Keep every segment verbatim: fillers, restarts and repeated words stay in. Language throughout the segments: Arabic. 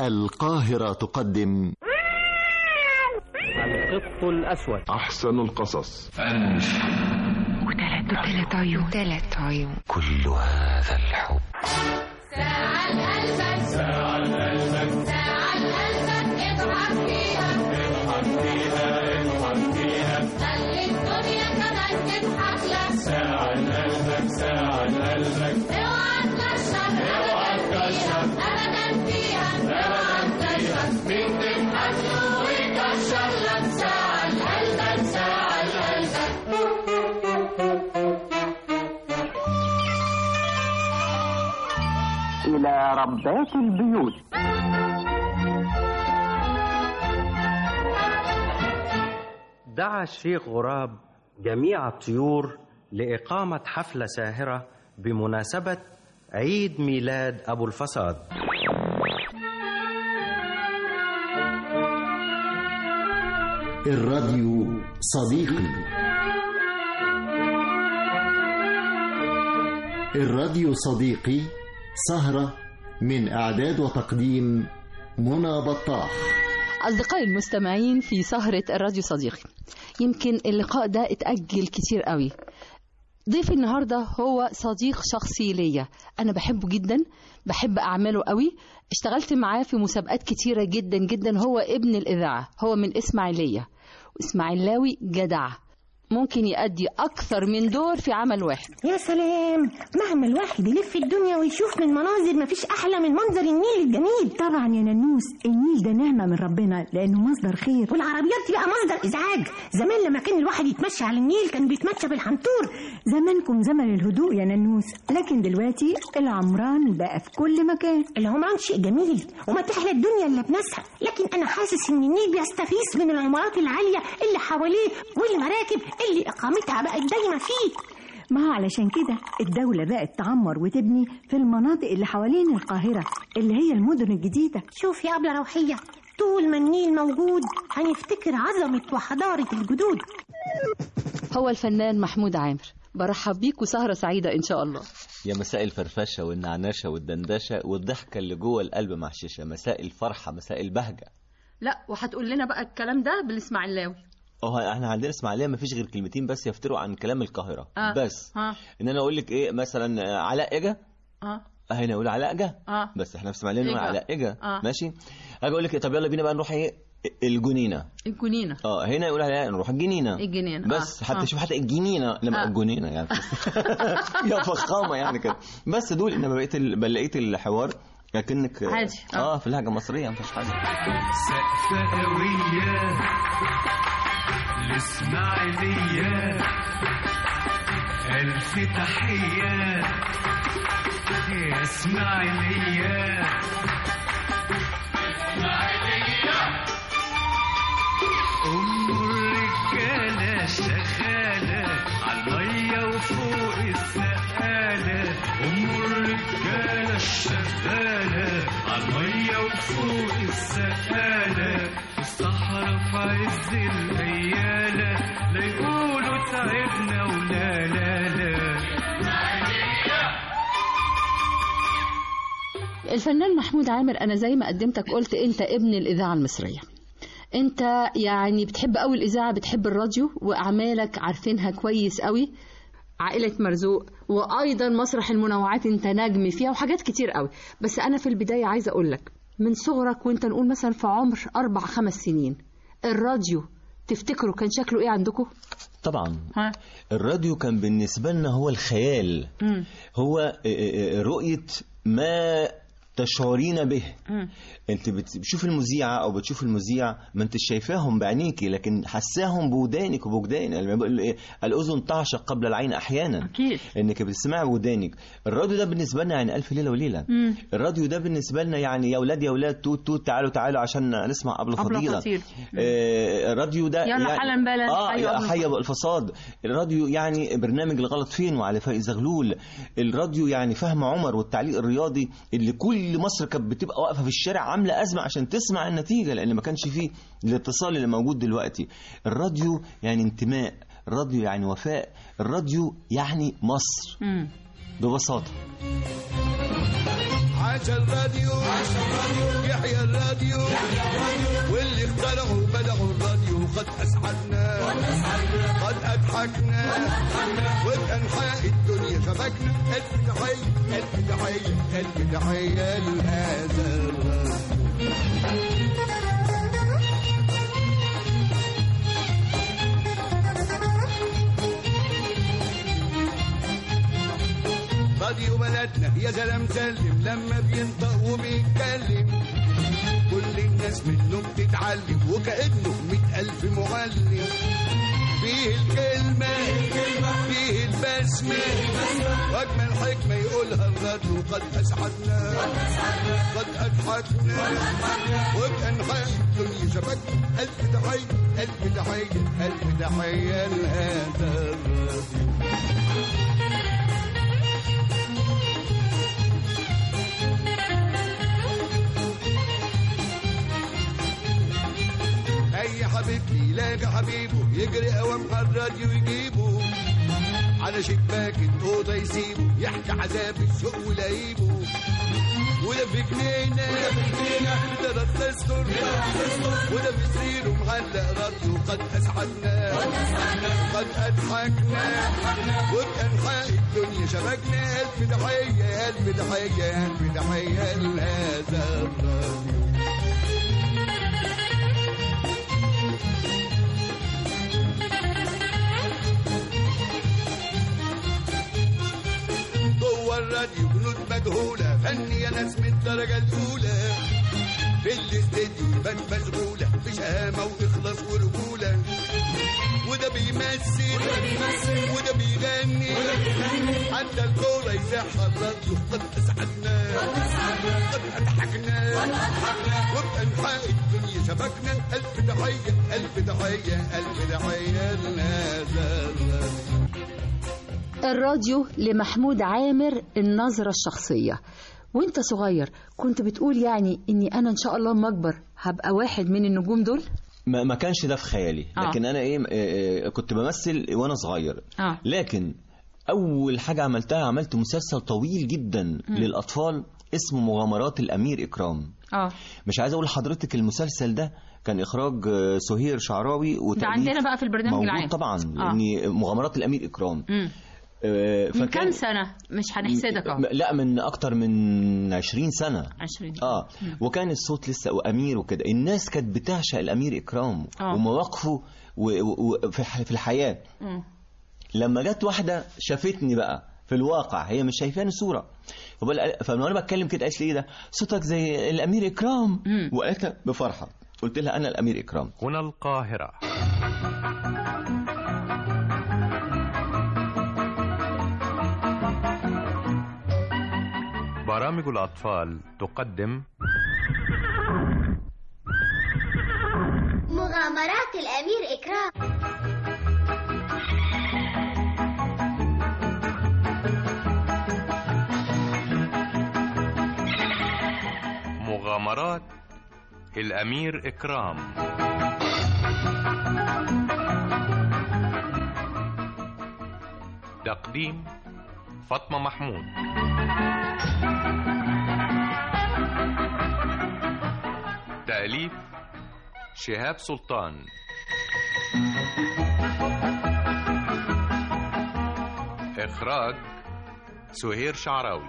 القاهرة تقدم القط الأسود، أحسن القصص، وثلاث عيون ثلاث عيون كل هذا الحب. ساعة لقلبك، ساعة لقلبك، ساعة لقلبك، اضحك فيها، اضحك فيها، اضحك فيها، خلي الدنيا كمان تضحك لك. ساعة لقلبك، ساعة لقلبك، اوعى تكشر، اوعى تكشر أبدا فيها، اوعى تكشر، مين تضحك له ويكشر لك. ساعة لقلبك، ساعة لقلبك. إلى ربات البيوت. دعا الشيخ غراب جميع الطيور لإقامة حفلة ساهرة بمناسبة عيد ميلاد أبو الفساد. الراديو صديقي. الراديو صديقي سهرة من إعداد وتقديم منى بطاح. أصدقائي المستمعين في سهرة الراديو صديقي، يمكن اللقاء ده اتأجل كتير قوي. ضيفي النهاردة هو صديق شخصي ليا، أنا بحبه جدا، بحب أعماله قوي، اشتغلت معاه في مسابقات كتيرة جدا جدا. هو ابن الإذاعة، هو من إسماعيلية، وإسماعيلاوي جدع، ممكن يؤدي أكثر من دور في عمل واحد. يا سلام، مهما الواحد يلف الدنيا ويشوف من مناظر مفيش أحلى من منظر النيل الجميل. طبعا يا ننوس، النيل ده نعمة من ربنا لأنه مصدر خير، والعربيات تبقى مصدر إزعاج. زمان لما كان الواحد يتمشى على النيل كان بيتمشى بالحنطور. زمانكم زمن الهدوء يا ننوس، لكن دلوقتي العمران بقى في كل مكان. العمران شيء جميل وما تحلى الدنيا إلا بناسها، لكن أنا حاسس إن النيل بيستفيس من العمارات العالية اللي حواليه والمراكب اللي إقامتها بقت دايما فيه. ما هو علشان كده الدولة بقت تعمر وتبني في المناطق اللي حوالين القاهرة اللي هي المدن الجديدة. شوف يا أبلة روحية، طول ما النيل موجود هنفتكر عظمة وحضارة الجدود. هو الفنان محمود عامر، برحب بيك وسهرة سعيدة إن شاء الله. يا مساء الفرفشة والنعناشة والدندشة والضحكة اللي جوه القلب مع الشيشة، مساء الفرحة، مساء البهجة. لا، وهتقول لنا بقى الكلام ده بالإسماعيلاوي. اه احنا عندنا اسماعيليه ما فيش غير كلمتين بس يفتروا عن كلام القاهره. آه. بس آه. ان انا اقول لك ايه مثلا علاء اجا، اه هنا اقول علاء اجا، آه. بس احنا في اسماعيليه نقول علاء اجا. آه. ماشي. اجي اقول لك طب يلا بينا بقى نروح ايه الجنينه. الجنينه اه هنا يقول عليها نروح الجنينه. الجنينه بس. آه. حتى آه. شوف حتى الجنينه لما آه. الجنينه يعني يا فخامه يعني كده. بس دول انما بقيت ال... لقيت الحوار لكنك عادي. اه, آه في اللهجه المصريه ما فيش حاجه. سقفه قويه الإسماعيلية، ألف تحية يا إسماعيلية. إسماعيلية أم الرجالة شغالة عالمية وفوق السقالة. أم الرجالة الشغالة عالمية وفوق السقالة. في الصحراء في عز الأيالة لا يقولوا تعبنا ولا لا لا. الفنان محمود عامر، أنا زي ما قدمتك قلت أنت ابن الإذاعة المصرية، أنت يعني بتحب قوي الإذاعة، بتحب الراديو، وأعمالك عارفينها كويس قوي. عائلة مرزوق، وأيضا مسرح المنوعات أنت نجم فيها، وحاجات كتير قوي. بس أنا في البداية عايزة أقول لك، من صغرك وأنت نقول مثلا في عمر أربع خمس سنين، الراديو تفتكروا كان شكله إيه عندكم؟ طبعا ها؟ الراديو كان بالنسبة لنا هو الخيال. م. هو رؤية ما تشعرين به. م. انت بتشوف المذيعة او بتشوف المذيع ما انت شايفاهم بعينيكي، لكن حساهم بودانك وبوجدان. يعني بيقول ايه، الاذن تعشق قبل العين احيانا. اكيد انك بتسمعي بودانك. الراديو ده بالنسبه لنا يعني الف ليله وليله. م. الراديو ده بالنسبه لنا يعني يا اولاد يا اولاد توت توت تعالوا تعالوا عشان نسمع قبل فضيله. آه الراديو ده يلا يعني حالا بلا اه حي الفصاد. الراديو يعني برنامج الغلط فين وعلى فايز زغلول. الراديو يعني فهم عمر والتعليق الرياضي اللي كل مصر كانت بتبقى واقفه في الشارع عامله ازمه عشان تسمع النتيجه، لان ما كانش فيه الاتصال اللي موجود دلوقتي. الراديو يعني انتماء، الراديو يعني وفاء، الراديو يعني مصر. م. ببساطه. عاش الراديو يحيى الراديو واللي اخترعوا بدعوا الراديو قد أسعدنا قد أضحكنا وبأنحاء الدنيا شبكنا. ألف تحية ألف تحية ألف تحية لهذا الراديو. راديو بلدنا يا سلام سلم لما بينطق وبيتكلم كل الناس منه بتتعلم وكأنه مئة ألف معلم. فيه الكلمة فيه البسمة وأجمل حكمة يقولها الراديو قد أسعدنا قد أضحكنا وبأنحاء الدنيا شبكنا. ألف تحية ألف تحية ألف تحية لهذا الراديو. أي حبيب يلاقي حبيبه يجري أوام الراديو يجيبه على شباك الأوضة يسيبه يحكي عذاب السوق ولايبه. وده في جنينة وده ده الدستور وده في سريره معلق راديو قد أسعدنا قد أضحكنا وبأنحاء الدنيا شبكنا. ألف تحية ألف تحية ألف تحية لهذا الراديو. جوه الراديو جنود مجهولة فنية ناس من الدرجة الأولى في الاستديو يبان مشغولة بشهامة وإخلاص ورجولة. وده بيمثل وده بيغني حتى الكورة يزاحها الراديو قد أسعدنا قد أضحكنا وبأنحاء الدنيا شبكنا. ألف تحية ألف تحية ألف تحية لهذا الراديو. الراديو لمحمود عامر النظرة الشخصية. وانت صغير كنت بتقول يعني اني انا ان شاء الله ما اكبر هبقى واحد من النجوم دول؟ ما, ما كانش ده في خيالي. آه. لكن انا ايه, إيه كنت بمثل وانا صغير. آه. لكن اول حاجة عملتها عملت مسلسل طويل جدا م. للاطفال اسمه مغامرات الامير اكرام. اه مش عايز اقول لحضرتك المسلسل ده كان اخراج سهير شعراوي ده عندنا بقى في البرنامج العام طبعا. آه. لاني مغامرات الامير اكرام م. من كم سنة؟ مش هنحسدك اهو. لا من اكتر من عشرين سنة. عشرين اه مم. وكان الصوت لسه وامير وكده. الناس كانت بتعشق الامير اكرام آه. ومواقفه في الحياة. مم. لما جت واحدة شافتني بقى في الواقع هي مش شايفاني صورة فلما انا بتكلم كده قالت لي ايه ده صوتك زي الامير اكرام. وقالت بفرحة قلت لها انا الامير اكرام. هنا القاهرة. برامج الأطفال تقدم مغامرات الأمير إكرام. مغامرات الأمير إكرام. تقديم فاطمة محمود. تأليف شهاب سلطان. إخراج سهير شعراوي.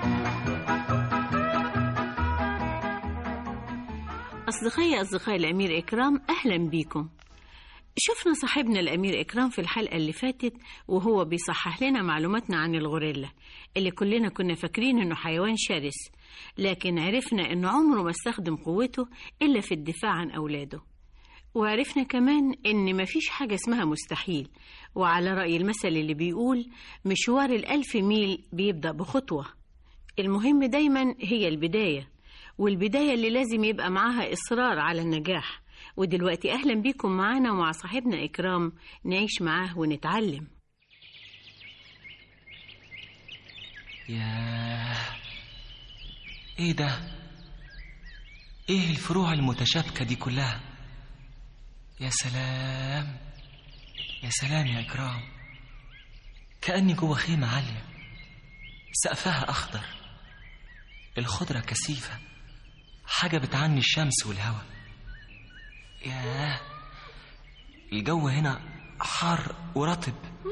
أصدقائي أصدقاء الأمير إكرام، أهلا بيكم. شفنا صاحبنا الأمير إكرام في الحلقة اللي فاتت وهو بيصحح لنا معلوماتنا عن الغوريلا اللي كلنا كنا فاكرين إنه حيوان شرس، لكن عرفنا إنه عمره ما استخدم قوته إلا في الدفاع عن أولاده. وعرفنا كمان إن مفيش حاجة اسمها مستحيل، وعلى رأي المثل اللي بيقول مشوار الألف ميل بيبدأ بخطوة. المهم دايما هي البداية، والبداية اللي لازم يبقى معاها إصرار على النجاح. ودلوقتي أهلا بيكم معانا ومع صاحبنا إكرام نعيش معاه ونتعلم. ياه، إيه ده؟ إيه الفروع المتشابكة دي كلها؟ يا سلام يا سلام يا إكرام، كأني جوه خيمة عالية سقفها أخضر، الخضرة كثيفة، حاجة بتعني الشمس والهواء. ياه، الجو هنا حار ورطب.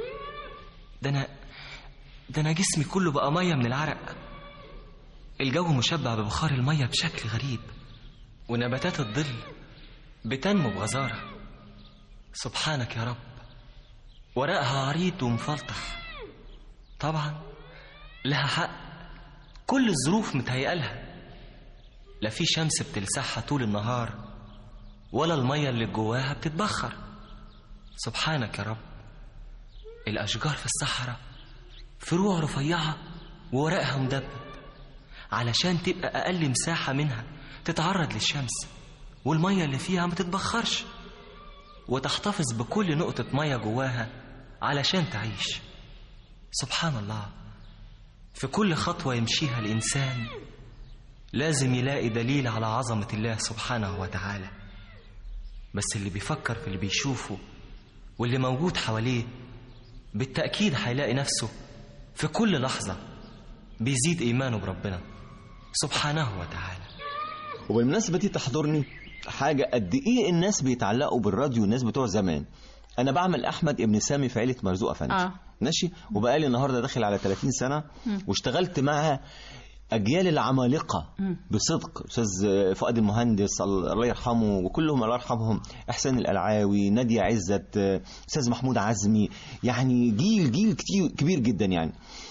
ده أنا ده أنا جسمي كله بقى مية من العرق. الجو مشبع ببخار المية بشكل غريب، ونباتات الظل بتنمو بغزارة. سبحانك يا رب، ورقها عريض ومفلطح. طبعا لها حق، كل الظروف متهيئلها. لا في شمس بتلسعها طول النهار، ولا المية اللي جواها بتتبخر. سبحانك يا رب. الأشجار في الصحراء فروع رفيعة وورقها مدبب، علشان تبقى أقل مساحة منها تتعرض للشمس، والمية اللي فيها ما تتبخرش، وتحتفظ بكل نقطة مية جواها علشان تعيش. سبحان الله. في كل خطوة يمشيها الإنسان لازم يلاقي دليل على عظمة الله سبحانه وتعالى. بس اللي بيفكر في اللي بيشوفه واللي موجود حواليه بالتأكيد هيلاقي نفسه في كل لحظة بيزيد إيمانه بربنا سبحانه وتعالى. وبالمناسبة دي تحضرني حاجة قد إيه الناس بيتعلقوا بالراديو، الناس بتوع زمان. أنا بعمل أحمد ابن سامي في عيلة مرزوق أفندي. آه. ماشي. وبقالي النهاردة داخل على ثلاثين سنة، م. واشتغلت مع أجيال العمالقة م. بصدق. أستاذ فؤاد المهندس الله يرحمه، وكلهم الله يرحمهم، إحسان القلعاوي، نادية عزت، أستاذ محمود عزمي، يعني جيل جيل كتير كبير جدا يعني.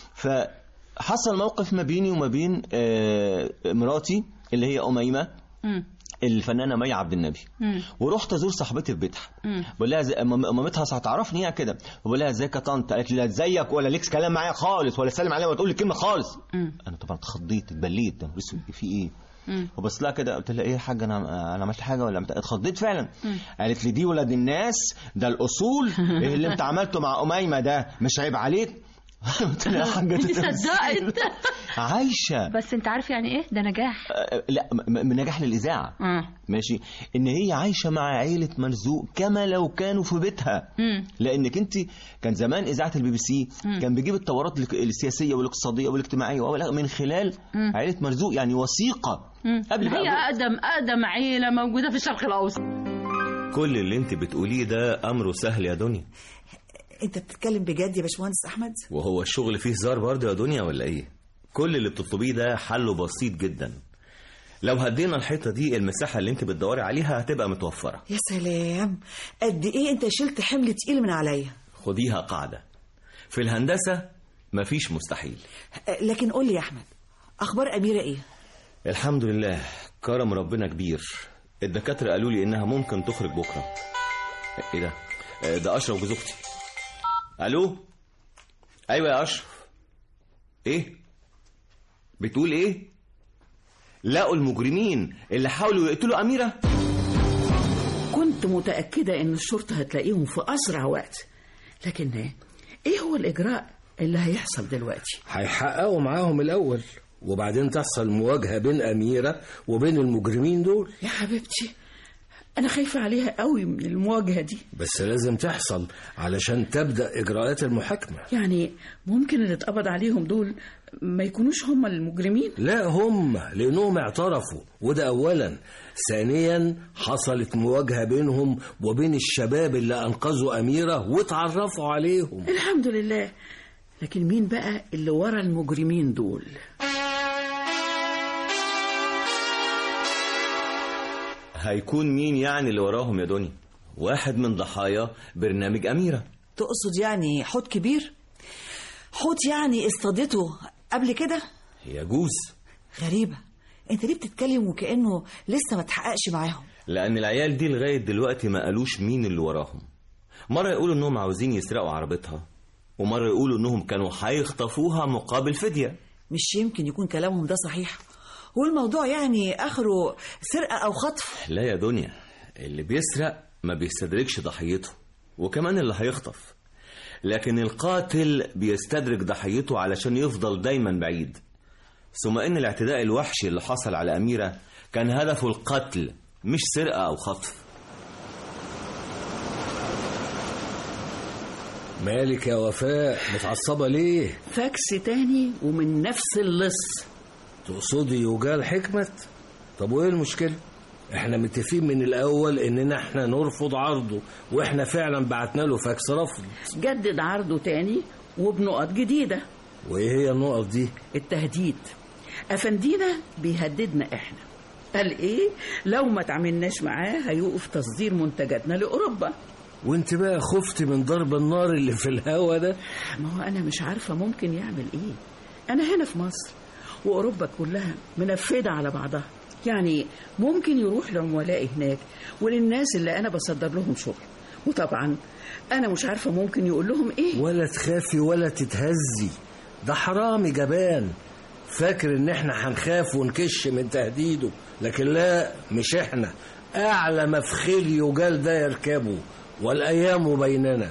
فحصل موقف ما بيني وما بين مراتي اللي هي أميمة، م. الفنانة مي عبد النبي. مم. ورحت ازور صاحبتي في بيتها، بقول لها زي... مامتها هتعرفني يعني كده، بقول لها ازيك يا طنط؟ قالت لي لا ازيك ولا ليكس كلام معايا خالص، ولا سلم عليا ولا تقول لي كلمه خالص. مم. انا طبعا اتخضيت اتبليت، ده في ايه؟ وبص لها كده قلت لها ايه يا حاجه، انا انا عملت حاجه ولا مت... اتخضيت فعلا. مم. قالت لي دي ولاد الناس، ده الاصول. ايه اللي انت عملته مع اميمه ده مش عيب عليك؟ قلت لها حاجه تصدقت عايشه. بس انت عارف يعني ايه ده نجاح؟ أه لا من نجاح للاذاعه. م. ماشي، ان هي عايشه مع عائله مرزوق كما لو كانوا في بيتها. م. لانك انت كان زمان اذاعه البي بي سي م. كان بيجيب التورات السياسيه والاقتصاديه والاجتماعيه من خلال م. عائله مرزوق، يعني وثيقه. م. قبل هي اقدم اقدم عيله موجوده في الشرق الاوسط. كل اللي انت بتقوليه ده امره سهل يا دنيا. انت بتتكلم بجد يا باشمهندس احمد؟ وهو الشغل فيه هزار برضه يا دنيا ولا ايه؟ كل اللي بتطلبيه ده حله بسيط جدا. لو هدينا الحيطه دي المساحه اللي انت بتدوري عليها هتبقى متوفره. يا سلام، قد ايه انت شلت حمل تقيل من عليا. خديها قاعده، في الهندسه مفيش مستحيل. لكن قول لي يا احمد، اخبار اميره ايه؟ الحمد لله، كرم ربنا كبير. الدكاتره قالوا لي انها ممكن تخرج بكره. ايه ده؟ ده اشرف جوز اختي. الو، ايوه يا اشرف. ايه بتقول؟ ايه؟ لقوا المجرمين اللي حاولوا يقتلوا اميره؟ كنت متاكده ان الشرطه هتلاقيهم في اسرع وقت، لكن ايه هو الاجراء اللي هيحصل دلوقتي؟ هيحققوا معاهم الاول، وبعدين تحصل مواجهه بين اميره وبين المجرمين دول. يا حبيبتي أنا خايفة عليها قوي من المواجهة دي. بس لازم تحصل علشان تبدأ إجراءات المحاكمة. يعني ممكن اللي اتقبض عليهم دول ما يكونوش هم المجرمين؟ لا هم، لأنهم اعترفوا، وده أولا. ثانيا حصلت مواجهة بينهم وبين الشباب اللي أنقذوا أميرة واتعرفوا عليهم. الحمد لله. لكن مين بقى اللي ورا المجرمين دول؟ هيكون مين يعني اللي وراهم يا دنيا؟ واحد من ضحايا برنامج أميرة. تقصد يعني حوت كبير؟ حوت يعني اصطادته قبل كده؟ يجوز. غريبة، انت ليه بتتكلم وكأنه لسه ما تحققش معاهم؟ لأن العيال دي لغاية دلوقتي ما قالوش مين اللي وراهم. مرة يقولوا انهم عاوزين يسرقوا عربيتها، ومرة يقولوا انهم كانوا هيخطفوها مقابل فدية. مش يمكن يكون كلامهم ده صحيح؟ والموضوع يعني آخره سرقة أو خطف؟ لا يا دنيا، اللي بيسرق ما بيستدركش ضحيته، وكمان اللي هيخطف. لكن القاتل بيستدرك ضحيته علشان يفضل دايما بعيد. ثم ان الاعتداء الوحشي اللي حصل على أميرة كان هدفه القتل مش سرقة أو خطف. مالك يا وفاء، متعصبة ليه؟ فاكس تاني ومن نفس اللص. تقصدي يجال حكمت؟ طب وايه المشكلة؟ احنا متفقين من الاول اننا احنا نرفض عرضه، واحنا فعلا بعتنا له فاكس رفض. جدد عرضه تاني وبنقط جديدة. وايه هي النقط دي؟ التهديد. افندينا بيهددنا احنا، قال ايه لو ما تعملناش معاه هيوقف تصدير منتجاتنا لاوروبا. وانت بقى خفت من ضرب النار اللي في الهوا ده؟ ما هو انا مش عارفة ممكن يعمل ايه. انا هنا في مصر واوروبا كلها منفذة على بعضها، يعني ممكن يروح لعملائي هناك وللناس اللي انا بصدر لهم شغل، وطبعا انا مش عارفة ممكن يقول لهم ايه. ولا تخافي ولا تتهزي، ده حرامي جبان فاكر ان احنا هنخاف ونكش من تهديده، لكن لا، مش احنا، اعلى مفخل يجال ده يركبه، والايام بيننا.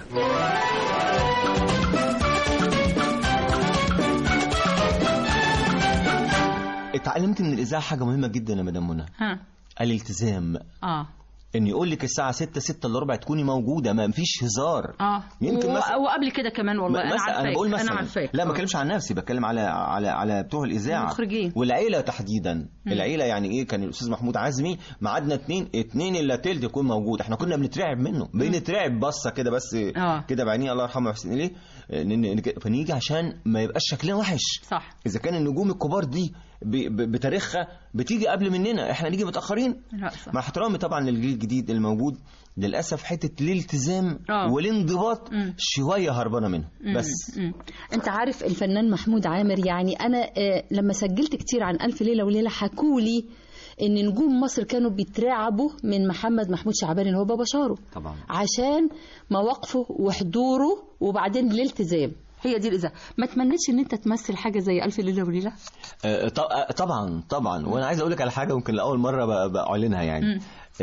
اتعلمت من الاذاعه حاجه مهمه جدا يا مدام منى. ها الالتزام. اه ان يقول لك الساعه ستة ستة الا ربع تكوني موجوده، ما فيش هزار. اه يمكن و... مثلا وقبل كده كمان والله انا عارفاك. انا بقول مثلا انا عارفاك. لا ما بتكلمش عن نفسي، بتكلم على على على بتوع الاذاعه المخرجين والعيله تحديدا. م. العيله يعني ايه، كان الاستاذ محمود عزمي ميعادنا اتنين اتنين الا تلت يكون موجود، احنا كنا بنترعب منه، بنترعب بصه كده بس كده بعينيه الله يرحمه ويحسن اليه، فنيجي عشان ما يبقاش شكلنا وحش. صح. اذا كان النجوم الكبار دي بتاريخها بتيجي قبل مننا، احنا نيجي متاخرين. لا صح. مع احترامي طبعا للجيل الجديد الموجود، للاسف حته الالتزام أوه. والانضباط مم. شويه هربانه منه. بس مم. انت عارف الفنان محمود عامر، يعني انا آه لما سجلت كتير عن ألف ليلة وليلة حكولي ان نجوم مصر كانوا بيترعبوا من محمد محمود شعبان اللي هو بابا شارو طبعا، عشان مواقفه وحضوره وبعدين الالتزام. هي دي الإذاعة. ما تمنيتش ان انت تمثل حاجه زي ألف ليلة وليلة؟ آه طبعا طبعا. وانا عايز اقول لك على حاجه ممكن لاول مره باعلنها يعني.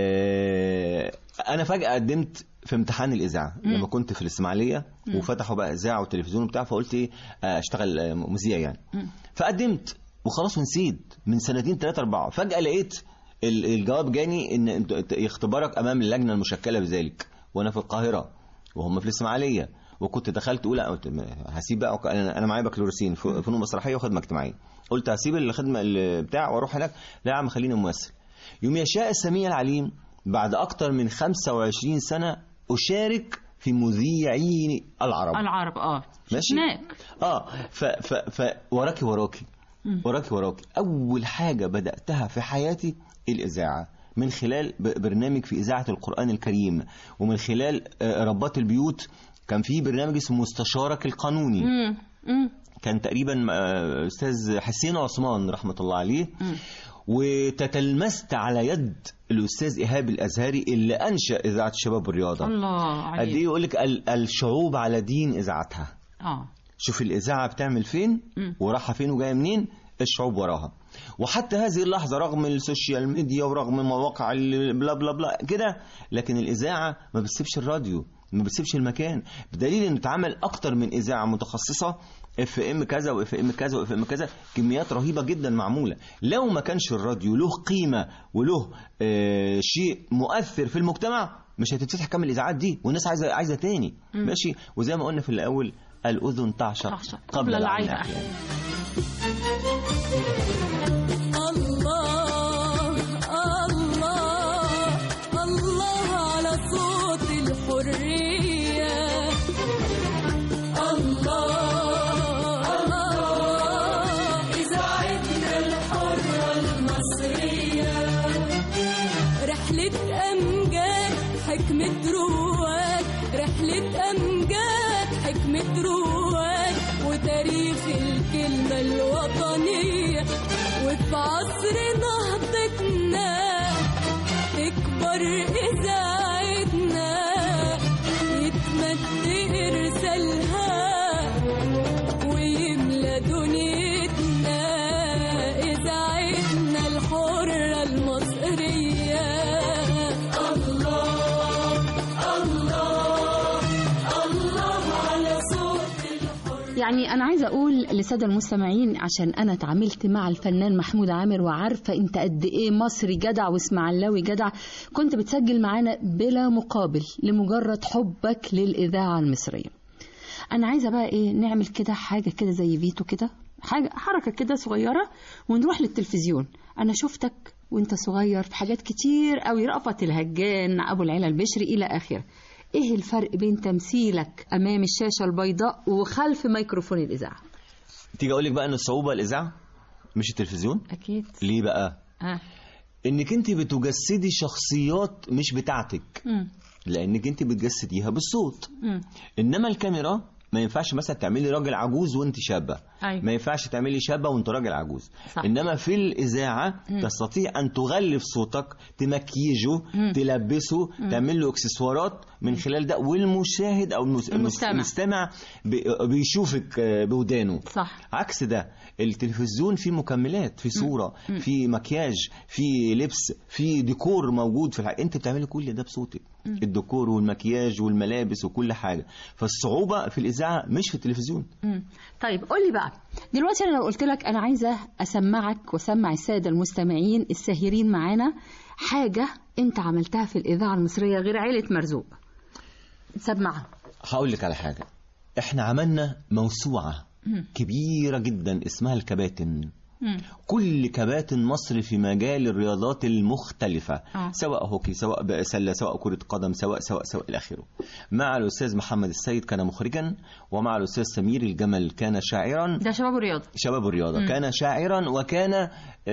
آه انا فجاه قدمت في امتحان الاذاعه لما كنت في الاسماعيليه، وفتحوا بقى اذاعه وتلفزيون وبتاع، فقلت ايه اشتغل مذيع يعني. مم. فقدمت وخلاص ونسيت من سنتين ثلاثه اربعه، فجاه لقيت الجواب جاني ان اختبارك امام اللجنه المشكله بذلك، وانا في القاهره وهم في الاسماعيليه، وكنت دخلت اولى، قلت هسيب بقى، انا معايا بكالوريوسين فنون مسرحيه وخدمه اجتماعيه، قلت هسيب الخدمه بتاع واروح هناك، لا يا عم خليني ممثل. يوم يشاء السميع العليم بعد اكتر من خمسة وعشرين سنه اشارك في مذيعين العرب العرب اه ماشي هناك. اه ف ف ف وراكي وراكي وراكي وراكي اول حاجه بداتها في حياتي الاذاعه، من خلال برنامج في اذاعه القران الكريم، ومن خلال ربات البيوت كان في برنامج اسمه مستشارك القانوني. مم. مم. كان تقريبا استاذ حسين عثمان رحمه الله عليه. مم. وتتلمست على يد الاستاذ ايهاب الازهري اللي انشا اذاعه الشباب والرياضه. الله عليك. قد ايه يقول لك الشعوب على دين اذاعتها. اه شوف الاذاعه بتعمل فين وراحه فين وجايه منين، الشعوب وراها. وحتى هذه اللحظه رغم السوشيال ميديا ورغم مواقع بلا بلا بلا كده، لكن الاذاعه ما بتسيبش الراديو، ما بتسيبش المكان، بدليل ان اتعمل اكتر من اذاعه متخصصه، اف ام كذا واف ام كذا واف ام كذا، كميات رهيبه جدا معموله. لو ما كانش الراديو له قيمه وله آه شيء مؤثر في المجتمع مش هتتفتح كم الاذاعات دي، والناس عايزه عايزه تاني. م. ماشي. وزي ما قلنا في الاول، الاذن تعشق قبل, قبل العين احيانا. الله الله الله على صوت الحريه، الله الله اذاعتنا الحره المصريه، رحله امجاد حكمه رواد، رحله امجاد حكمه رواد، وتاريخ الكلمه الوطنيه، وفي عصر نهضتنا تكبر إذاعتنا، يتمد إرسالها ويملى دنيتنا، إذاعتنا الحرة المصرية. الله الله الله على صوت الحرية. يعني أنا عايزة أقول للسادة المستمعين، عشان أنا اتعاملت مع الفنان محمود عامر وعارفة أنت قد إيه مصري جدع واسماعيلاوي جدع، كنت بتسجل معانا بلا مقابل لمجرد حبك للإذاعة المصرية. أنا عايزة بقى إيه، نعمل كده حاجة كده زي فيتو كده، حاجة حركة كده صغيرة ونروح للتلفزيون. أنا شفتك وانت صغير في حاجات كتير قوي، رأفت الهجان، أبو العلا البشري إلى آخره. إيه الفرق بين تمثيلك أمام الشاشة البيضاء وخلف ميكروفون الإذاعة؟ تيجي أقولك بقى أن الصعوبة الإذاعة مش التلفزيون. أكيد. ليه بقى؟ آه. إنك أنت بتجسدي شخصيات مش بتاعتك، م. لأنك أنت بتجسديها بالصوت. م. إنما الكاميرا ما ينفعش مثلا تعملي راجل عجوز وانت شابه. أيوة. ما ينفعش تعملي شابه وانت راجل عجوز. صح. انما في الاذاعه م. تستطيع ان تغلف صوتك، تمكيجه، م. تلبسه، م. تعمل له اكسسوارات من خلال ده، والمشاهد او المس... المستمع, المستمع بيشوفك بودانه. صح. عكس ده التلفزيون فيه مكملات، في صوره، م. في مكياج، في لبس، في ديكور موجود في الحاجة. انت بتعملي كل ده بصوتك، م. الديكور والمكياج والملابس وكل حاجه. فالصعوبه في الاذاعه مش في التلفزيون. مم. طيب قول لي بقى دلوقتي، انا لو قلت لك انا عايزه اسمعك واسمع الساده المستمعين الساهرين معانا حاجه انت عملتها في الاذاعه المصريه غير عيله مرزوق، سمعها. هقول لك على حاجه، احنا عملنا موسوعه مم. كبيره جدا اسمها الكباتن. مم. كل كباتن مصر في مجال الرياضات المختلفة، آه. سواء هوكي، سواء سلة، سواء كرة قدم، سواء سواء سواء إلى آخره. مع الأستاذ محمد السيد كان مخرجا، ومع الأستاذ سمير الجمل كان شاعرا. ده شباب الرياضة. شباب الرياضة. مم. كان شاعرا وكان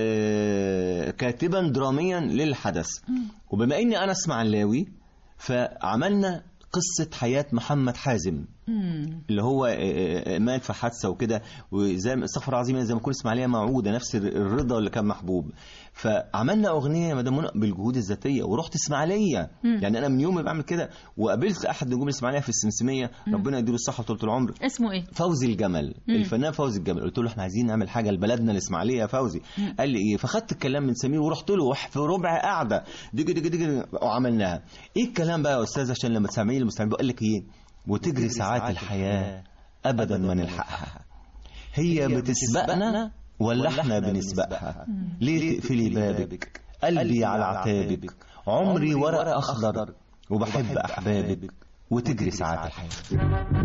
آه كاتبا دراميا للحدث. مم. وبما إني أنا اسماعيلاوي فعملنا قصة حياة محمد حازم. مم. اللي هو مات في حادثه وكده، وزي استغفر العظيم زي ما كل اسماعيليه موعوده، نفس الرضا اللي كان محبوب. فعملنا اغنيه يا مدام منى بالجهود الذاتيه، ورحت اسماعيليه. يعني انا من يوم ما بعمل كده، وقابلت احد نجوم الاسماعيليه في السمسميه، ربنا يديله الصحه وطول العمر. اسمه ايه؟ فوزي الجمل. مم. الفنان فوزي الجمل. قلت له احنا عايزين نعمل حاجه لبلدنا الاسماعيليه يا فوزي. مم. قال لي ايه؟ فخدت الكلام من سمير ورحت له في ربع قعده ديجي ديجي ديجي وعملناها. ايه الكلام بقى يا استاذ؟ عشان لما تسمعيه المستمعين بيقول لك ايه؟ وتجري ساعات الحياة أبدا ما نلحقها، هي بتسبقنا ولا احنا بنسبقها؟ ليه تقفلي بابك؟ قلبي على عتابك، عمري ورق أخضر وبحب أحبابك، وتجري ساعات الحياة.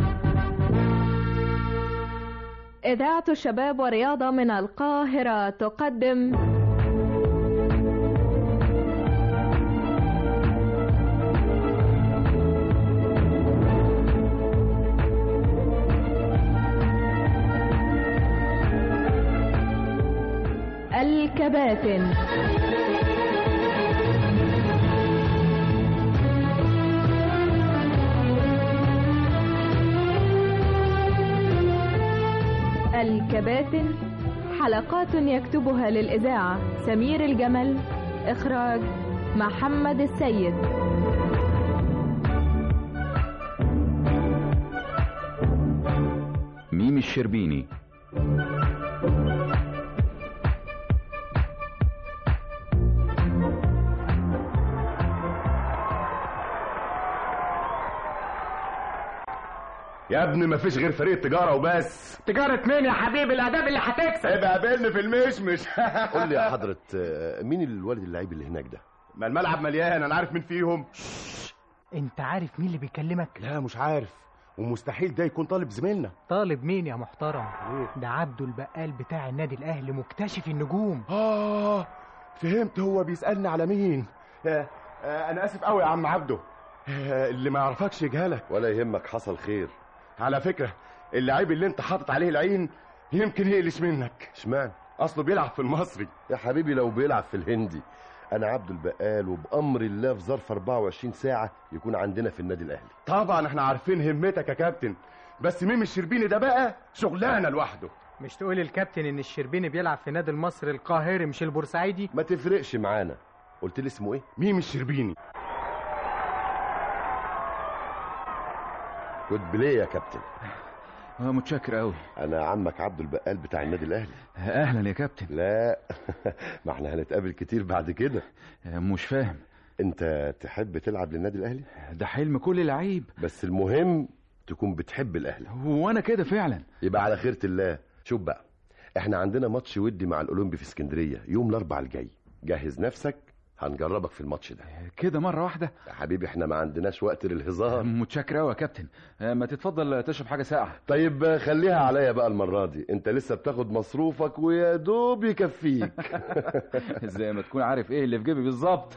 إذاعة الشباب والرياضة من القاهرة تقدم الكباتن. الكباتن حلقات يكتبها للإذاعة سمير الجمل، إخراج محمد السيد. ميمي الشربيني. يا ابني مفيش غير فريق تجارة وبس. تجارة مين يا حبيبي؟ الأداب اللي هتكسب. ابقى قابلني في المشمش. قول لي يا حضرة، مين الولد اللعيب اللي هناك ده؟ ما الملعب مليان، انا عارف مين فيهم. انت عارف مين اللي بيكلمك؟ لا مش عارف، ومستحيل ده يكون طالب زميلنا. طالب مين يا محترم؟ ده عبده البقال بتاع النادي الأهلي، مكتشف النجوم. اه فهمت، هو بيسألني على مين. آه آه انا اسف قوي يا عم عبده، آه اللي ما يعرفكش يجهلك. ولا يهمك، حصل خير. على فكرة اللعيب اللي انت حاطط عليه العين يمكن يقلش منك. اشمعنى؟ اصله بيلعب في المصري. يا حبيبي لو بيلعب في الهندي. انا عبد البقال، وبامر الله في ظرف أربعة وعشرين ساعة يكون عندنا في النادي الاهلي. طبعا احنا عارفين همتك يا كابتن، بس ميمي الشربيني ده بقى شغلانه لوحده. مش تقول الكابتن ان الشربيني بيلعب في نادي المصري القاهري مش البورسعيدي؟ ما تفرقش معانا. قلت لي اسمه ايه؟ ميمي الشربيني. جود بلاي يا كابتن. اه متشكر قوي. انا عمك عبد البقال بتاع النادي الاهلي. اهلا يا كابتن. لا ما احنا هنتقابل كتير بعد كده. مش فاهم. انت تحب تلعب للنادي الاهلي؟ ده حلم كل لعيب، بس المهم تكون بتحب الاهلي. وانا كده فعلا. يبقى على خيرة الله. شوف بقى، احنا عندنا ماتش ودي مع الاولمبي في اسكندريه يوم الاربعاء الجاي. جهز نفسك، هنجربك في الماتش ده كده مرة واحدة؟ يا حبيبي احنا ما عندناش وقت للهزار. متشكر قوي يا كابتن. ما تتفضل تشرب حاجة ساقعة. طيب خليها عليا بقى المرة دي، انت لسه بتاخد مصروفك ويا دوب يكفيك. زي ما تكون عارف ايه اللي في جيبي بالظبط.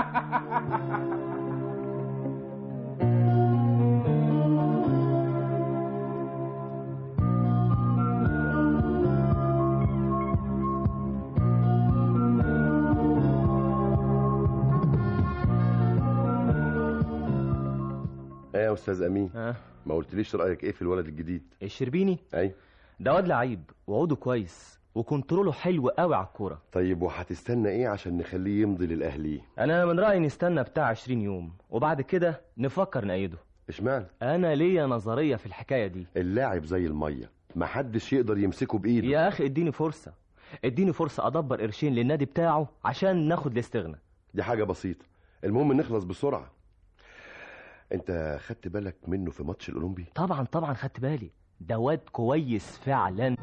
ايه يا استاذ امين؟ أه؟ ما قلتليش رايك ايه في الولد الجديد الشربيني؟ اي ده واد لعيب وعوده كويس وكنتروله حلو قوي على الكوره. طيب وهتستنى ايه عشان نخليه يمضي للاهلي؟ انا من رايي نستنى بتاع عشرين يوم وبعد كده نفكر نأيده. اشمعنى؟ انا ليا نظريه في الحكايه دي. اللاعب زي الميه محدش يقدر يمسكه بايده. يا اخي اديني فرصه اديني فرصه ادبر قرشين للنادي بتاعه عشان ناخد الاستغنى. دي حاجه بسيطه، المهم نخلص بسرعه. انت خدت بالك منه في ماتش الاولمبي؟ طبعا طبعا خدت بالي، ده واد كويس فعلا.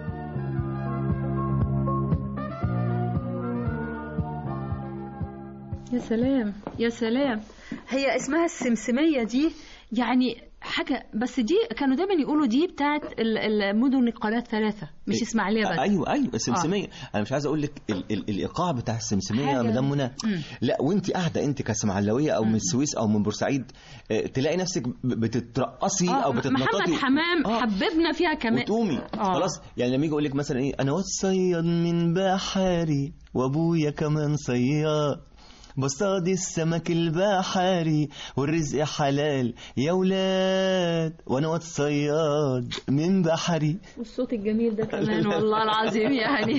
يا سلام يا سلام، هي اسمها السمسمية دي يعني حاجة، بس دي كانوا دايما يقولوا دي بتاعت المدن القناة ثلاثة مش إيه؟ اسماعيلية بس. ايوه ايوه السمسمية. آه. انا مش عايز اقول لك ال ال الايقاع بتاع السمسمية يا مدام منى. لا وانت قاعده انت كاسماعيلاويه او من السويس او من بورسعيد اه تلاقي نفسك بتترقصي آه. او بتتنططي. محمد حمام آه. حببنا فيها كمان وتقومي آه. خلاص. يعني لما يجي يقول لك مثلا ايه انا واد صياد من بحري وابويا كمان صياد بصطاد السمك البحري والرزق حلال يا ولاد وانا واد صياد من بحري. والصوت الجميل ده كمان والله العظيم يعني.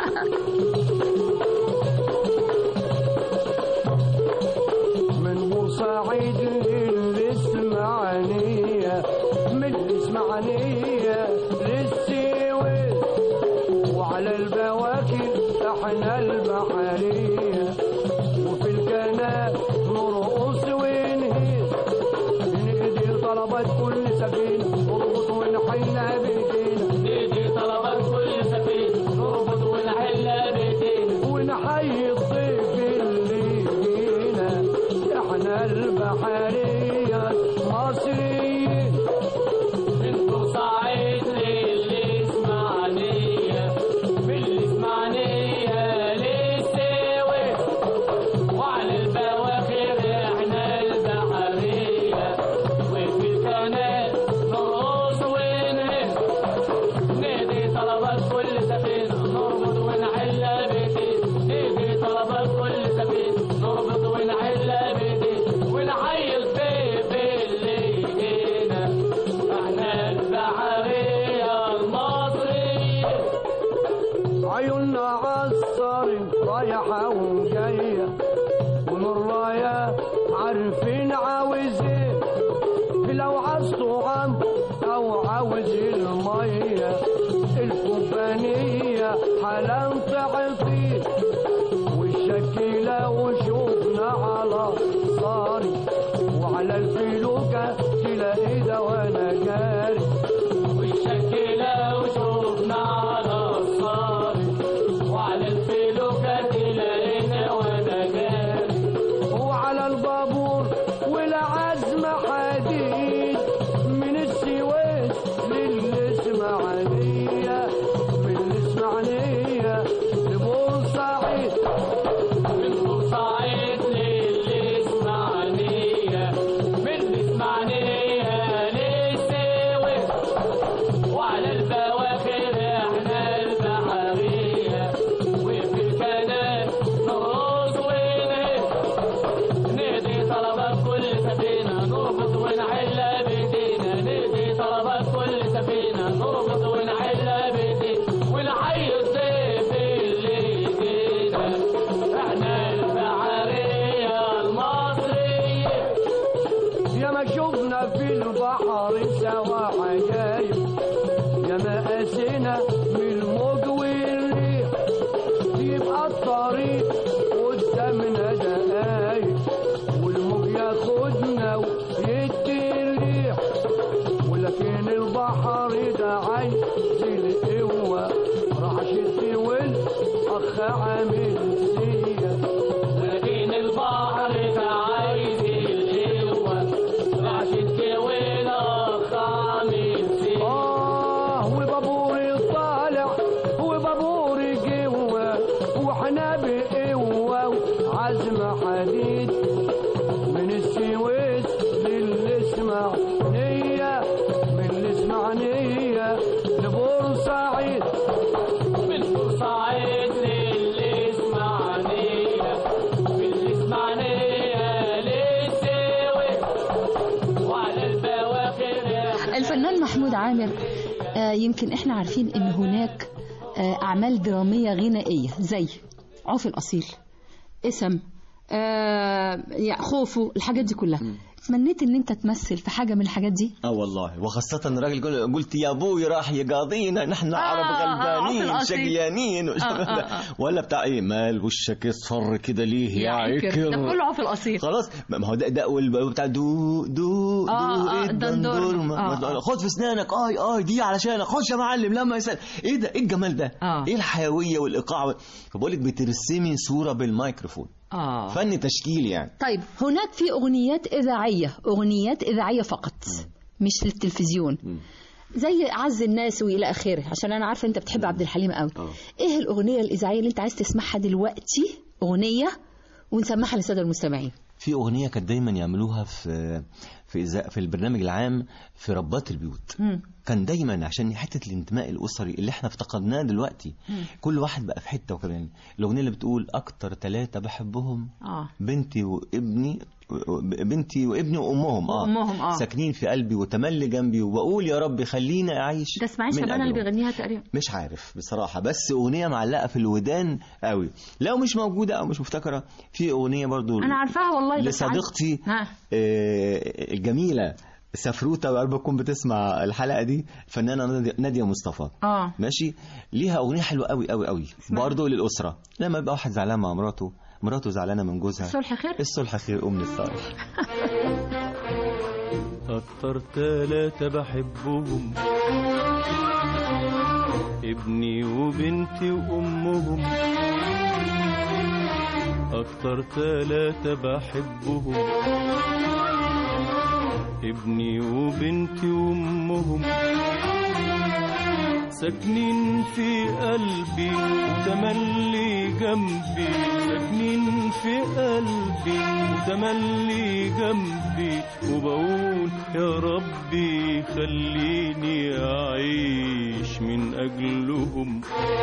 من بورسعيد للإسماعيلية، من الإسماعيلية للسويس، وعلى البواكر احنا البحرية، وفي القناة نرقص ونهيس، نقدر طلبات كل سفينة نربط ونحلها بإيدينا، نقدر طلبات كل سفينة نربط ونحلها بإيدينا، ونحيي الضيف اللي جينا، احنا البحرية المصريين، من بورسعيد للإسماعيلية، من الإسماعيلية للسويس، وعلى البواخر احنا البحرية، وفي القناة نرقص ونهز، نهدي طلبات كل سفينة نربط ونحلها بإيدينا، نهدي طلبات كل سفينة نربط ونحلها بإيدينا، ونحيي الضيف اللي جينا، احنا البحرية المصرية. عيوننا عالصارم رايحة وجاية، ومن راية عارفين عاوزين، لو عاوزتوا عم أو عاوز المية الكوبانية حلال تعطيه، والشكيلة وشوفنا على صاري، وعلى الفلوكة تلاقي ده وانا جاري، والشكيلة وشوفنا على صاري، وعلى الفلوكة تلاقينا وانا جاري، وعلى البابور والعزم حديد، من السويس للإسماعيلية، من الإسماعيلية لبورسعيد، من بورسعيد للإسماعيلية، من الإسماعيلية للسويس، وعلى البواخر احنا البحرية، وفي القناة نرقص ونهز، نهدي طلبات كل سفينة نربط ونحلها بإيدينا، نهدي طلبات كل سفينة نربط ونحلها بإيدينا، ونحيي الضيف اللي جينا، احنا البحرية المصرية. يا ما شفنا في البحر سوا عجايب، يا ما قاسينا من الموج والريح، يبقى الطريق قدامنا دقايق، والموج ياخدنا ويدي الريح، ولكن البحر ده عايز القوة، راح شتي والأخ عامل سيا، ولكن محمود عامر، آه يمكن احنا عارفين ان هناك آه اعمال دراميه غنائيه زي عوف الاصيل، اسم، آه يعني خوفه، الحاجات دي كلها. تمنيت ان انت تمثل في حاجه من الحاجات دي؟ اه والله، وخاصة الراجل قل- قلت يا ابوي راح يقاضينا نحن آه، عرب آه، غلبانين عقل أصيل. شقيانين آه، آه، آه. ولا بتاع ايه مال وشك يصفر كده ليه يا يا عكر، عكر. ده كله عوف الاصيل. خلاص، ما هو ده ده والب- بتاع دو دو آه، دو آه، إيه الدندور. الدندور، ما- آه، ما- آه. خد في اسنانك، اي اي دي علشانك، خش يا معلم لما يسال ايه ده، ايه الجمال ده، آه. ايه الحيويه والايقاع. فبقول لك بترسمي صوره بالميكروفون، اه فن تشكيل يعني. طيب هناك في اغنيات اذاعيه، اغنيات اذاعيه فقط مش للتلفزيون، زي عز الناس والى اخره، عشان انا عارفه انت بتحب عبد الحليم قوي. ايه الاغنيه الاذاعيه اللي انت عايز تسمعها دلوقتي، اغنيه ونسمعها للساده المستمعين؟ في اغنيه كانت دايما يعملوها في في إذا- في البرنامج العام في ربات البيوت. مم. كان دايما عشان حته الانتماء الاسري اللي احنا افتقدناه دلوقتي. مم. كل واحد بقى في حته وكده يعني. الاغنيه اللي بتقول اكتر ثلاثه بحبهم اه بنتي وابني، بنتي وابني وامهم اه وأمهم، آه. ساكنين في قلبي وتملي جنبي، وبقول يا رب خليني اعيش. ده اسماعيل من شبانه اللي أجلهم. بيغنيها تقريبا. مش عارف بصراحة، بس أغنية معلقة في الودان قوي. لو مش موجودة أو مش مفتكرة، في أغنية برضو انا عارفاها والله، بس لصديقتي ها آه، الجميلة سفروتة، ويا رب تكون بتسمع الحلقة دي، الفنانة نادية- نادية مصطفى. اه ماشي، ليها أغنية حلوة قوي قوي قوي برضو للأسرة. لما يبقى واحد زعلان مع مراته، مراته زعلانة من جوزها، الصلح خير. الصلح خير أم الصالح. أكتر تلاتة بحبهم ابني وبنتي وأمهم، أكتر تلاتة بحبهم ابني وبنتي وأمهم، ساكنين في قلبي وتملي جنبي، ساكنين في قلبي وتملي جنبي، وبقول يا ربي خليني أعيش من أجلهم.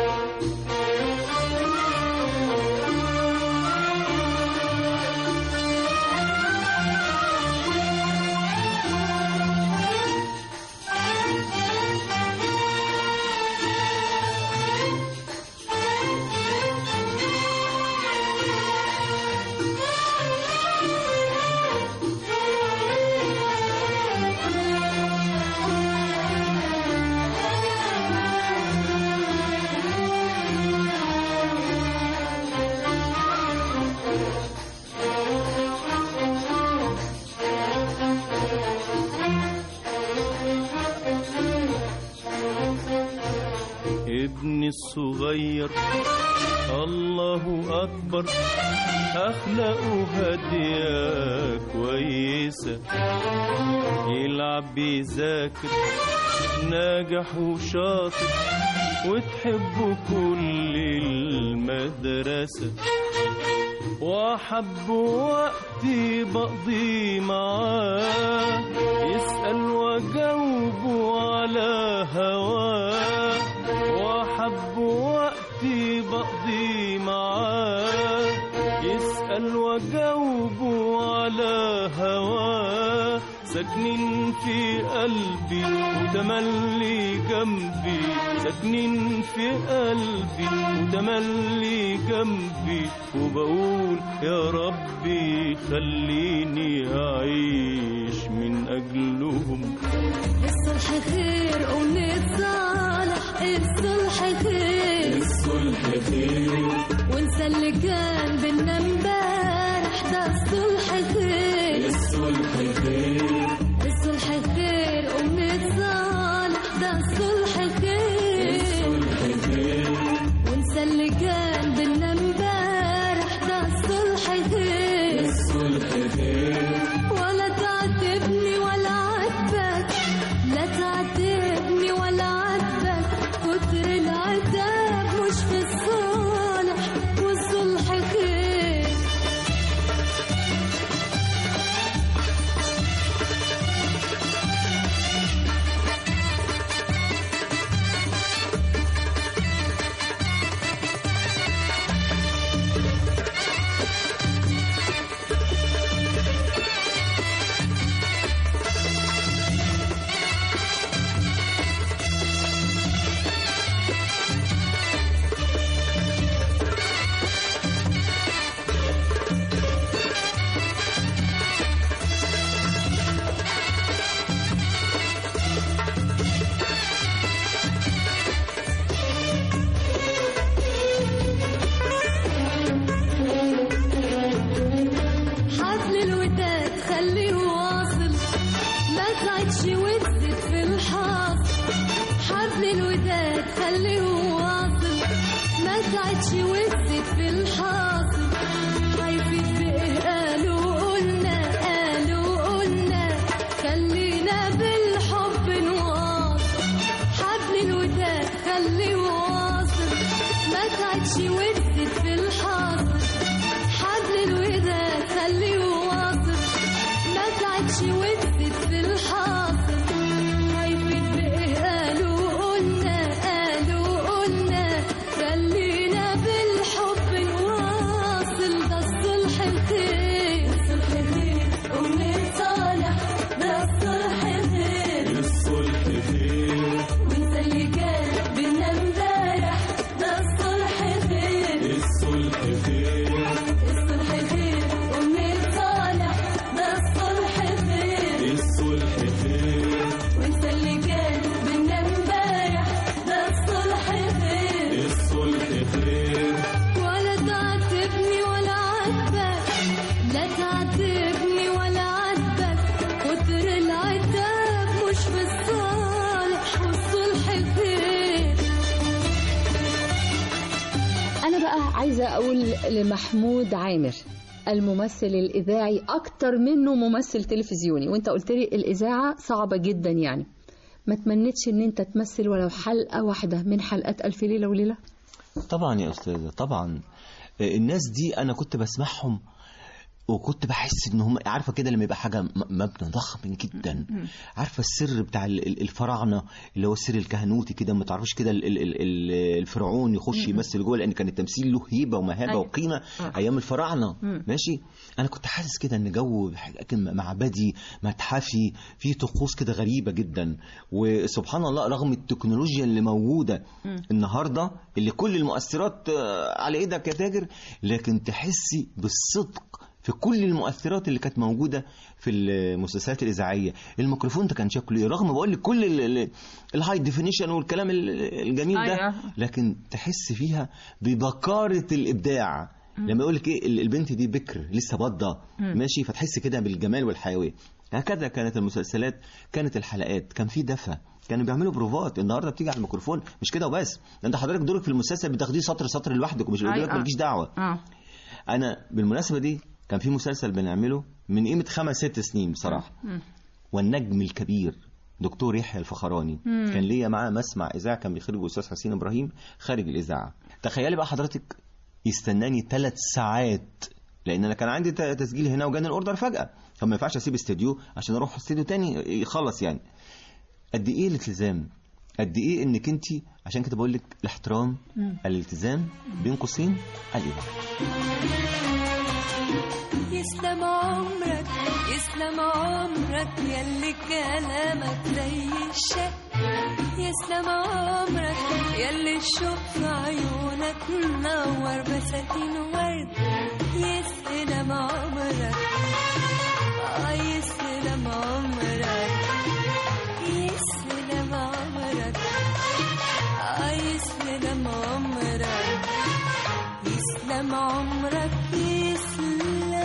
ابني الصغير الله أكبر، أخلاقه هادية كويسة، يلعب بيذاكر ناجح وشاطر، وتحبه كل المدرسة، وأحب وقتي بقضي معاه، يسأل وأجاوبه على هواه، وأحب وقتي بقضي معاه، يسأل وأجاوبه على هواه، ساكنين في قلبي وتملي جنبي، ساكنين في قلبي وتملي جنبي، وبقول يا ربي خليني أعيش من أجلهم. الصلح خير ونتصالح، الصلح خير، الصلح خير، ونسى اللي كان بينا امبارح، ده الصلح خير، الصلح خير، الصلح خير ونتصالح، ده الصلح خير، الصلح خير، ونسى اللي كان بينا امبارح، ده الصلح خير، الصلح خير، ولا تعاتبني ولا عاتبك، لا تعاتبني ولا عاتبك، كتر العتاب مش في الصالح، والصلح خير. خليه واصل ما تعدش وزت في الحاصل هيفيد بإيه قالوا قلنا قالوا قلنا خلينا بالحب نواصل حبل الوداد خليه واصل ما تعدش وزت في الحاصل حبل الوداد خليه واصل ما تعدش وزت في الحاصل هيفيد بإيه قالوا قلنا قالوا قلنا خلينا بالحب نواصل ده الصلح الخير الصلح خير ونتصالح ده الصلح خير الصلح خير وانت اللي كان بينا امبارح ده الصلح خير الصلح خير الصلح خير ونتصالح ده الصلح خير الصلح خير وانت اللي كان بينا امبارح ده الصلح خير الصلح خير ولا تعاتبني ولا عاتبك لا تعاتبني ولا عاتبك كتر العتاب مش في الصالح والصلح خير. أنا بقى عايزة أقول لمحمود عامر الممثل الإذاعي أكتر منه ممثل تلفزيوني، وأنت قلت لي الإذاعة صعبة جدا، يعني ما تمنيتش أن أنت تمثل ولو حلقة واحدة من حلقات ألف ليلة وليلة؟ طبعا يا أستاذة طبعا. الناس دي أنا كنت بسمعهم وكنت بحس ان هم عارفه كده لما يبقى حاجه مبنى ضخم جدا، عارفه السر بتاع الفراعنه اللي هو السر الكهنوتي كده، ما تعرفش كده الفرعون يخش يمثل جوه، لان كان التمثيل له هيبه ومهابه وقيمه ايام الفراعنه. ماشي، انا كنت حاسس كده ان جو معبدي متحفي فيه طقوس كده غريبه جدا، وسبحان الله رغم التكنولوجيا اللي موجوده النهارده اللي كل المؤثرات على ايدك يا تاجر، لكن تحسي بالصدق في كل المؤثرات اللي كانت موجودة في المسلسلات الإذاعية. الميكروفون ده كان شكله ايه، رغم بقول لك كل الهاي ديفينيشن والكلام الجميل ده، لكن تحس فيها ببكارة الإبداع. لما يقول لك ايه البنت دي بكر لسه بضة ماشي، فتحس كده بالجمال والحيوية. هكذا كانت المسلسلات، كانت الحلقات، كان في دفى، كانوا بيعملوا بروفات. النهارده بتيجي على الميكروفون مش كده وبس، انت حضرتك دورك في المسلسل بتاخديه سطر سطر لوحدك ومش بيقول لك مالكيش دعوه. انا بالمناسبه دي كان في مسلسل بنعمله من قيمه خمس ست سنين بصراحه، والنجم الكبير دكتور يحيى الفخراني كان ليا معاه مسمع اذاعه، كان بيخرج استاذ حسين ابراهيم خارج الاذاعه. تخيلي بقى حضرتك يستناني ثلاث ساعات، لان انا كان عندي تسجيل هنا وجاني الاوردر فجاه، فما ينفعش اسيب استوديو عشان اروح استوديو تاني يخلص. يعني قد ايه الالتزام، قد ايه انك انت، عشان كده بقول لك الاحترام، الالتزام، بين قوسين الاذاعه. يسلم عمرك يسلم عمرك يلي كلامك زي الشق، يسلم عمرك يلي الشوق في عيونك منور بساتين ورد. يسلم عمرك آه يسلم عمرك يسلم عمرك آه يسلم عمرك يسلم عمرك يسلم.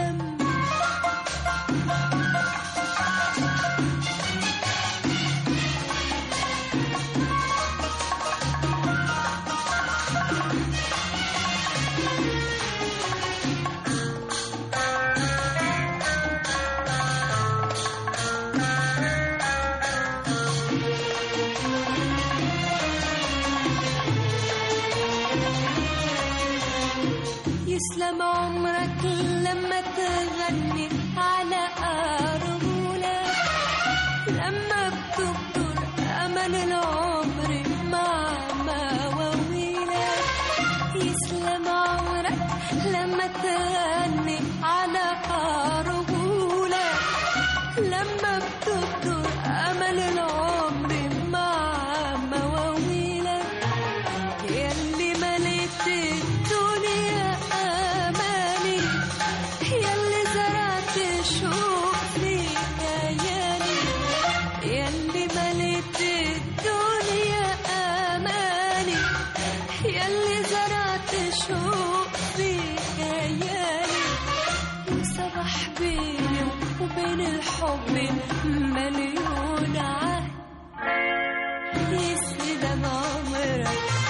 يسلم عمرك لما تغني على أرجلك، لما بتبدر أمل العمر مع مواويلك. يسلم عمرك لما تغني على أرجلك، لما بتبدر أمل العمر مع مواويلك. يلي مليت الدنيا أماني، يلي زرعت الشوق في كياني، يلي مليت الدنيا أماني، يلي زرعت الشوق في كياني. وصبح بيني وبين الحب مليون عهد. يسلم عمرك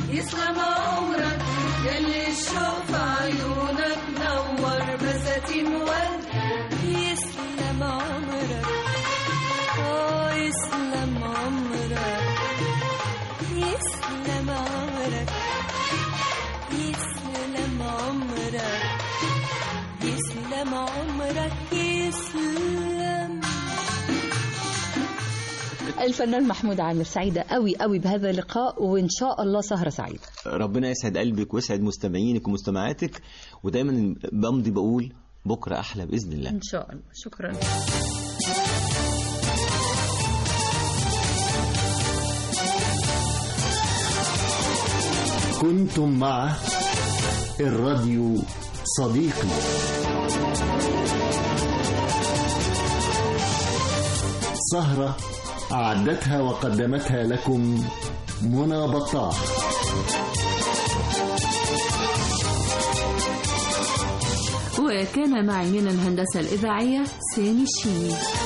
يسلم عمرك يلي الشوق عيونك نور بساتين ورد. يسلم عمرك اه يسلم عمرك يسلم عمرك يسلم عمرك يسلم عمرك يسلم. الفنان محمود عامر، سعيدة قوي قوي بهذا اللقاء، وإن شاء الله سهرة سعيدة. ربنا يسعد قلبك ويسعد مستمعينك ومستمعاتك، ودايما بمضي بقول بكرة أحلى بإذن الله إن شاء الله. شكرا. كنتم مع الراديو صديقي، سهرة أعدتها وقدمتها لكم منى بطاح. وكان معي من الهندسة الإذاعية سامي الشيني.